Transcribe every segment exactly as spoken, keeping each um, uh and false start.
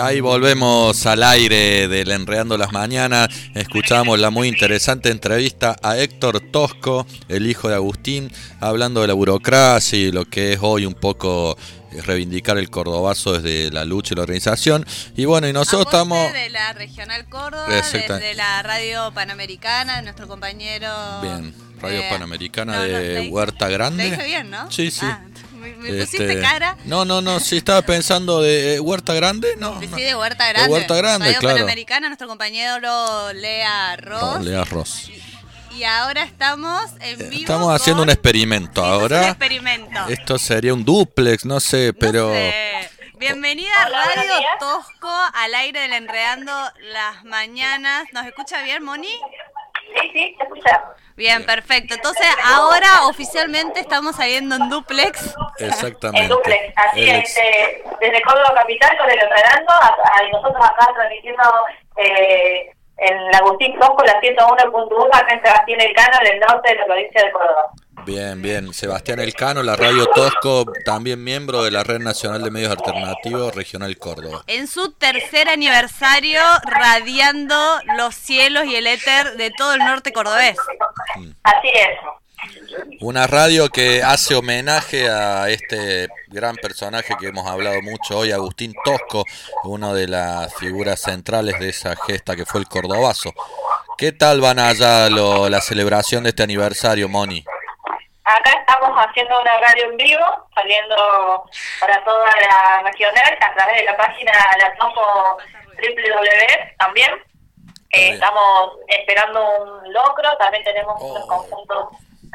ahí volvemos al aire del Enredando las Mañanas. Escuchamos la muy interesante entrevista a Héctor Tosco, el hijo de Agustín, hablando de la burocracia y lo que es hoy un poco reivindicar el cordobazo desde la lucha y la organización. Y bueno, y nosotros estamos de la Regional Córdoba, desde la Radio Panamericana, de nuestro compañero. Bien, Radio eh, Panamericana no, de no, Huerta Grande. Te dije bien, ¿no? Sí, sí. Ah, me, me pusiste este, cara. No, no, no, sí estaba pensando de Huerta Grande, no. Sí, no. de Huerta Grande. De Huerta Grande, Radio claro. Panamericana, nuestro compañero Lea Ross. No, Lea Ross. Y, y ahora estamos en vivo. Estamos con... haciendo un experimento ahora. Es un experimento. Esto sería un duplex, no sé, pero. No sé. Bienvenida a Radio Tosco, al aire del Enredando las Mañanas. ¿Nos escucha bien, Moni? Sí, sí, te escucha. Bien, perfecto. Entonces, ahora oficialmente estamos saliendo en duplex. Exactamente. En duplex, así el... es, desde, desde Córdoba Capital con el Enredando, a, a, y nosotros acá transmitiendo eh, en la Agustín Tosco, la ciento uno punto uno, acá en Sebastián Elcano, en el norte de la provincia de Córdoba. Bien, bien. Sebastián Elcano, la Radio Tosco, también miembro de la Red Nacional de Medios Alternativos Regional Córdoba. En su tercer aniversario, radiando los cielos y el éter de todo el norte cordobés. Mm. Así es. Una radio que hace homenaje a este gran personaje que hemos hablado mucho hoy, Agustín Tosco, uno de las figuras centrales de esa gesta que fue el cordobazo. ¿Qué tal van allá lo, la celebración de este aniversario, Moni? Acá estamos haciendo una radio en vivo, saliendo para toda la regional a través de la página La Tosco doble u doble u doble u también. Eh, estamos esperando un locro, también tenemos oh. unos conjuntos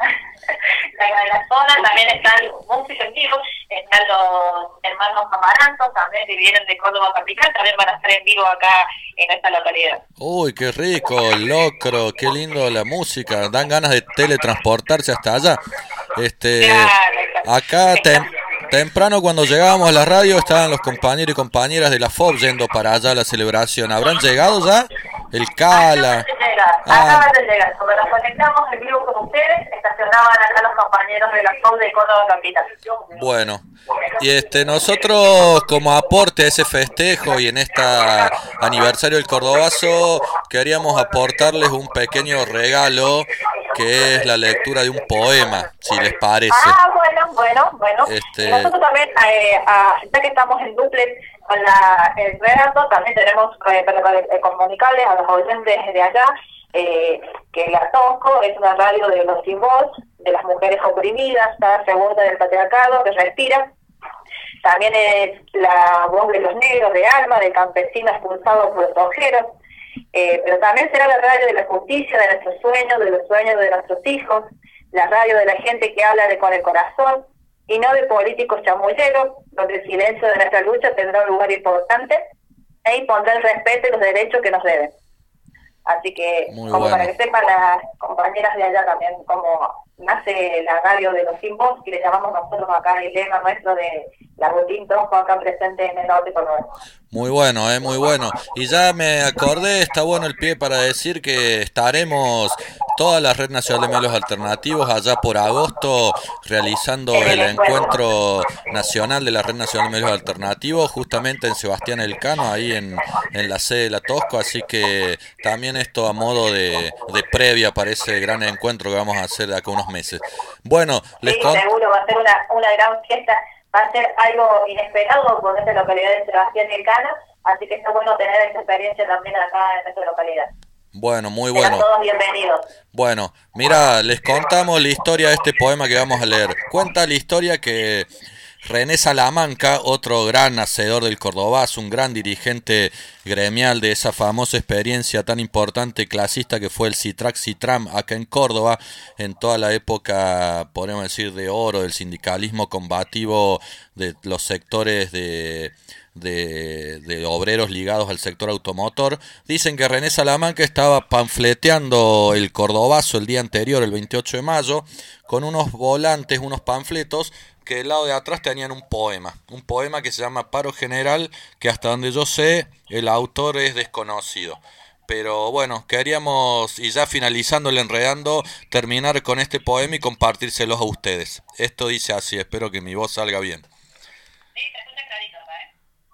la, de la zona, también están música en vivo, están los hermanos Amarantos, también que vienen de Córdoba Capital, también van a estar en vivo acá en esta localidad. Uy, qué rico, el locro, qué lindo la música, dan ganas de teletransportarse hasta allá. Este, claro, acá tem, temprano cuando llegábamos a la radio estaban los compañeros y compañeras de la F O B yendo para allá a la celebración. ¿Habrán llegado ya? El Cala. Acaban de llegar, ah. acaban de llegar. Cuando nos conectamos en vivo con ustedes, estacionaban acá los compañeros de la F O B de Córdoba Capital. Bueno, y este nosotros como aporte a ese festejo y en este aniversario del Cordobazo queríamos aportarles un pequeño regalo que es la lectura de un poema, si les parece. Ah, bueno, bueno, bueno. Este... Y nosotros también, eh, a, ya que estamos en duplex con la, el relato, también tenemos eh, para, para, para comunicarles a los oyentes de allá eh, que la Tosco es una radio de los sin voz, de las mujeres oprimidas, está segunda del patriarcado, que respira. También es la voz de los negros, de alma, del campesino expulsado por los ojeros. Eh, pero también será la radio de la justicia, de nuestros sueños, de los sueños de nuestros hijos, la radio de la gente que habla de con el corazón y no de políticos chamulleros, donde el silencio de nuestra lucha tendrá un lugar importante e impondrá el respeto y los derechos que nos deben. Así que, Muy como bueno. Para que sepan las compañeras de allá también, cómo nace la radio de los sin voz, que le llamamos nosotros acá el lema nuestro de la Agustín Tosco, acá presente en el norte cordobés. Muy bueno, eh, muy bueno. Y ya me acordé, está bueno el pie para decir que estaremos toda la Red Nacional de Medios Alternativos allá por agosto realizando el encuentro nacional de la Red Nacional de Medios Alternativos justamente en Sebastián Elcano, ahí en, en la sede de la Tosco, así que también esto a modo de, de previa para ese gran encuentro que vamos a hacer de acá unos meses. Bueno, les sí, con... seguro va a ser una, una gran fiesta. Va a ser algo inesperado por esta localidad de Sebastián Elcano, así que está bueno tener esta experiencia también acá en nuestra localidad. Bueno, muy bueno. Serán todos bienvenidos. Bueno, mira, les contamos la historia de este poema que vamos a leer. Cuenta la historia que René Salamanca, otro gran hacedor del Cordobazo, un gran dirigente gremial de esa famosa experiencia tan importante clasista que fue el CITRAC-CITRAM acá en Córdoba, en toda la época, podemos decir, de oro del sindicalismo combativo de los sectores de... De, de obreros ligados al sector automotor. Dicen que René Salamanca estaba panfleteando el Cordobazo el día anterior, el veintiocho de mayo, con unos volantes, unos panfletos que del lado de atrás tenían un poema, un poema que se llama Paro General, que hasta donde yo sé el autor es desconocido. Pero bueno, queríamos, y ya finalizando el Enredando, terminar con este poema y compartírselos a ustedes. Esto dice así, espero que mi voz salga bien.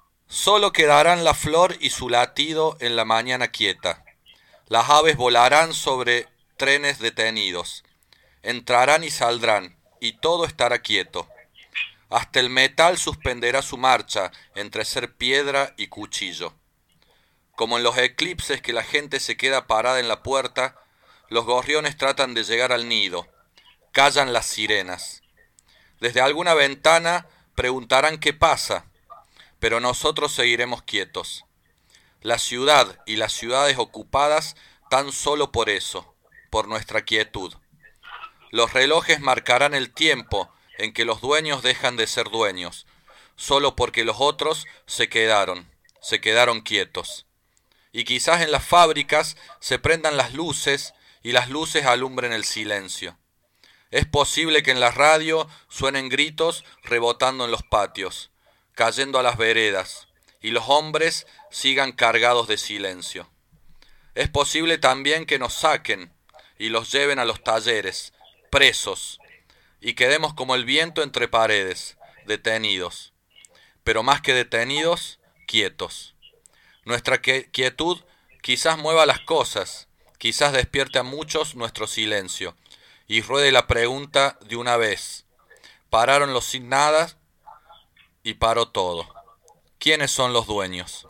Solo quedarán la flor y su latido en la mañana quieta. Las aves volarán sobre trenes detenidos. Entrarán y saldrán, y todo estará quieto. Hasta el metal suspenderá su marcha entre ser piedra y cuchillo. Como en los eclipses que la gente se queda parada en la puerta, los gorriones tratan de llegar al nido. Callan las sirenas. Desde alguna ventana preguntarán qué pasa, pero nosotros seguiremos quietos. La ciudad y las ciudades ocupadas tan solo por eso, por nuestra quietud. Los relojes marcarán el tiempo en que los dueños dejan de ser dueños, solo porque los otros se quedaron, se quedaron quietos. Y quizás en las fábricas se prendan las luces y las luces alumbren el silencio. Es posible que en la radio suenen gritos rebotando en los patios, cayendo a las veredas, y los hombres sigan cargados de silencio. Es posible también que nos saquen y los lleven a los talleres, presos, y quedemos como el viento entre paredes, detenidos. Pero más que detenidos, quietos. Nuestra quietud quizás mueva las cosas, quizás despierte a muchos nuestro silencio, y ruede la pregunta de una vez. Pararon los sin nada y paró todo. ¿Quiénes son los dueños?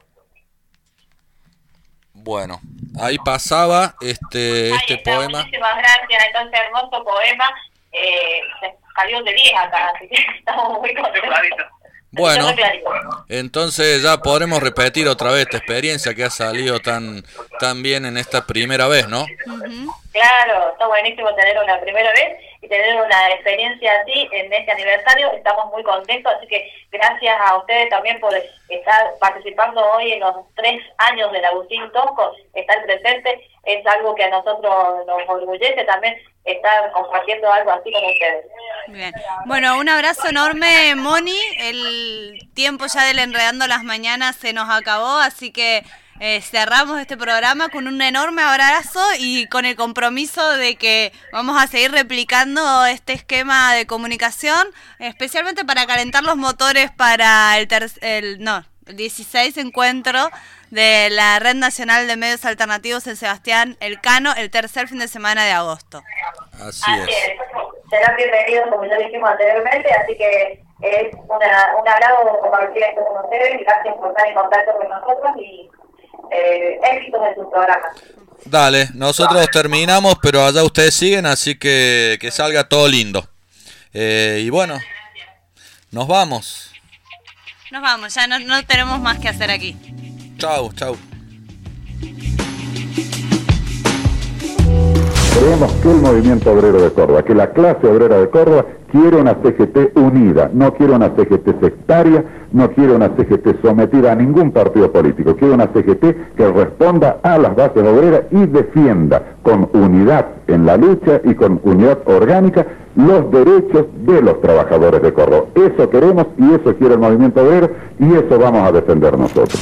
Bueno, ahí pasaba este, ahí este está, poema. Muchísimas gracias, entonces hermoso poema. Eh, salió de diez acá, así que estamos muy contentos. Bueno, entonces ya podremos repetir otra vez esta experiencia que ha salido tan, tan bien en esta primera vez, ¿no? Uh-huh. Claro, está buenísimo tener una primera vez y tener una experiencia así en este aniversario. Estamos muy contentos, así que gracias a ustedes también por estar participando hoy en los tres años del Agustín Tosco, estar presente. Es algo que a nosotros nos orgullece también estar compartiendo algo así con ustedes. Bien. Bueno, un abrazo enorme, Moni. El tiempo ya del Enredando las Mañanas se nos acabó, así que eh, cerramos este programa con un enorme abrazo y con el compromiso de que vamos a seguir replicando este esquema de comunicación, especialmente para calentar los motores para el, ter- el no, el dieciséis encuentro de la Red Nacional de Medios Alternativos en Sebastián Elcano, el tercer fin de semana de agosto. Así Así es. es. Serán bienvenidos, como ya dijimos anteriormente, así que es una, un agrado compartir esto con ustedes. Gracias por estar en contacto con nosotros y eh, éxitos en sus programas. Dale, nosotros terminamos, pero allá ustedes siguen, así que que salga todo lindo. Eh, y bueno, nos vamos. Nos vamos, ya no, no tenemos más que hacer aquí. Chau, chau. Creemos que el movimiento obrero de Córdoba, que la clase obrera de Córdoba quiere una C G T unida, no quiere una C G T sectaria, no quiere una C G T sometida a ningún partido político, quiere una C G T que responda a las bases obreras y defienda con unidad en la lucha y con unidad orgánica los derechos de los trabajadores de Córdoba. Eso queremos y eso quiere el movimiento obrero y eso vamos a defender nosotros.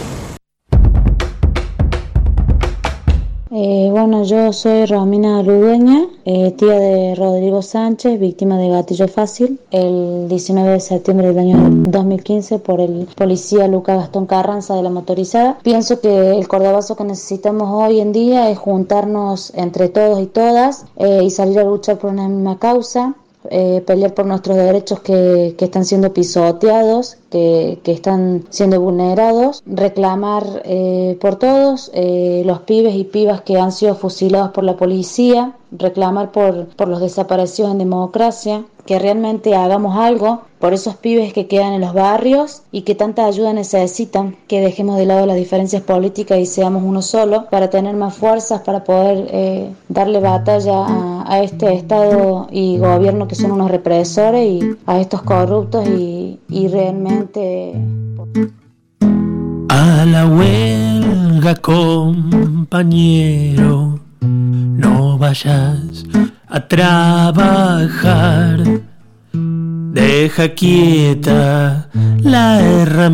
Eh, bueno, yo soy Romina Ludueña, eh, tía de Rodrigo Sánchez, víctima de gatillo fácil, el diecinueve de septiembre del año dos mil quince por el policía Lucas Gastón Carranza de la motorizada. Pienso que el cordobazo que necesitamos hoy en día es juntarnos entre todos y todas eh, y salir a luchar por una misma causa. Eh, pelear por nuestros derechos que, que están siendo pisoteados, que, que están siendo vulnerados, reclamar eh, por todos eh, los pibes y pibas que han sido fusilados por la policía, reclamar por, por los desaparecidos en democracia, que realmente hagamos algo por esos pibes que quedan en los barrios y que tanta ayuda necesitan, que dejemos de lado las diferencias políticas y seamos uno solo para tener más fuerzas para poder eh, darle batalla a, a este Estado y gobierno que son unos represores y a estos corruptos y, y realmente... A la huelga, compañero, no vayas a trabajar, deja quieta la herramienta.